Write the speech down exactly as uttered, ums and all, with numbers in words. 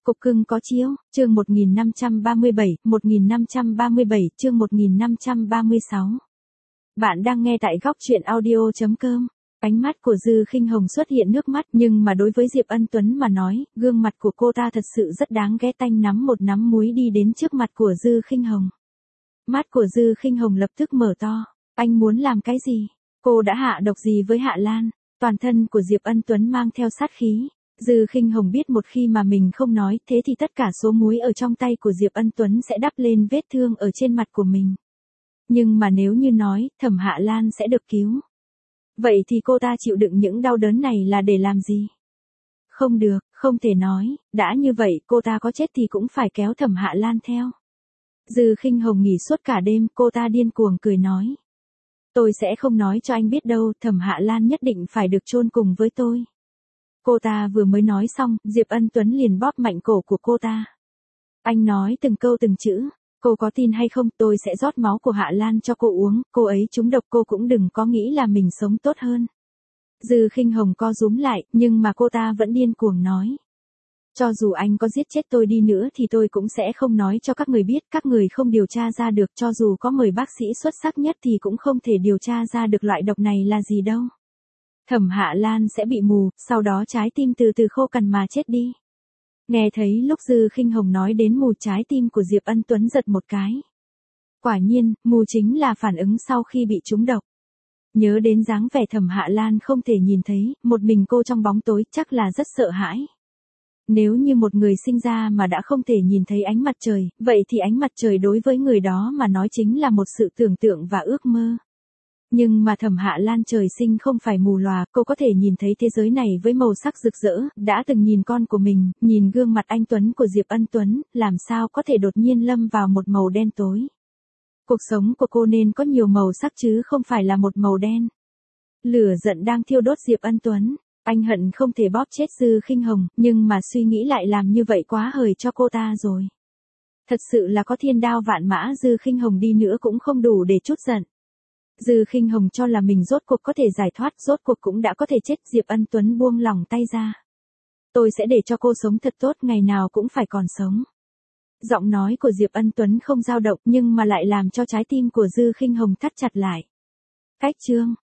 Cục cưng có chiếu, chương một nghìn năm trăm ba mươi bảy, một nghìn năm trăm ba mươi bảy, chương một nghìn năm trăm ba mươi sáu. Bạn đang nghe tại góc truyện audio chấm com. Ánh mắt của Dư Khinh Hồng xuất hiện nước mắt, nhưng mà đối với Diệp Ân Tuấn mà nói, gương mặt của cô ta thật sự rất đáng ghét. Tanh nắm một nắm muối đi đến trước mặt của Dư Khinh Hồng. Mắt của Dư Khinh Hồng lập tức mở to. Anh muốn làm cái gì? Cô đã hạ độc gì với Hạ Lan? Toàn thân của Diệp Ân Tuấn mang theo sát khí. Dư Khinh Hồng biết một khi mà mình không nói, thế thì tất cả số muối ở trong tay của Diệp Ân Tuấn sẽ đắp lên vết thương ở trên mặt của mình. Nhưng mà nếu như nói, Thẩm Hạ Lan sẽ được cứu. Vậy thì cô ta chịu đựng những đau đớn này là để làm gì? Không được, không thể nói, đã như vậy cô ta có chết thì cũng phải kéo Thẩm Hạ Lan theo. Dư Khinh Hồng nghỉ suốt cả đêm, cô ta điên cuồng cười nói. Tôi sẽ không nói cho anh biết đâu, Thẩm Hạ Lan nhất định phải được chôn cùng với tôi. Cô ta vừa mới nói xong, Diệp Ân Tuấn liền bóp mạnh cổ của cô ta. Anh nói từng câu từng chữ, cô có tin hay không, tôi sẽ rót máu của Hạ Lan cho cô uống, cô ấy trúng độc cô cũng đừng có nghĩ là mình sống tốt hơn. Dư Khinh Hồng co rúm lại, nhưng mà cô ta vẫn điên cuồng nói. Cho dù anh có giết chết tôi đi nữa thì tôi cũng sẽ không nói cho các người biết, các người không điều tra ra được, cho dù có mười bác sĩ xuất sắc nhất thì cũng không thể điều tra ra được loại độc này là gì đâu. Thẩm Hạ Lan sẽ bị mù, sau đó trái tim từ từ khô cằn mà chết đi. Nghe thấy lúc Dư Khinh Hồng nói đến mù, trái tim của Diệp Ân Tuấn giật một cái. Quả nhiên, mù chính là phản ứng sau khi bị trúng độc. Nhớ đến dáng vẻ Thẩm Hạ Lan không thể nhìn thấy, một mình cô trong bóng tối chắc là rất sợ hãi. Nếu như một người sinh ra mà đã không thể nhìn thấy ánh mặt trời, vậy thì ánh mặt trời đối với người đó mà nói chính là một sự tưởng tượng và ước mơ. Nhưng mà Thẩm Hạ Lan trời sinh không phải mù lòa, cô có thể nhìn thấy thế giới này với màu sắc rực rỡ, đã từng nhìn con của mình, nhìn gương mặt anh Tuấn của Diệp Ân Tuấn, làm sao có thể đột nhiên lâm vào một màu đen tối. Cuộc sống của cô nên có nhiều màu sắc chứ không phải là một màu đen. Lửa giận đang thiêu đốt Diệp Ân Tuấn, anh hận không thể bóp chết Dư Khinh Hồng, nhưng mà suy nghĩ lại làm như vậy quá hời cho cô ta rồi. Thật sự là có thiên đao vạn mã Dư Khinh Hồng đi nữa cũng không đủ để trút giận. Dư Khinh Hồng cho là mình rốt cuộc có thể giải thoát, rốt cuộc cũng đã có thể chết. Diệp Ân Tuấn buông lỏng tay ra. Tôi sẽ để cho cô sống thật tốt, ngày nào cũng phải còn sống. Giọng nói của Diệp Ân Tuấn không dao động nhưng mà lại làm cho trái tim của Dư Khinh Hồng thắt chặt lại. Cách chương,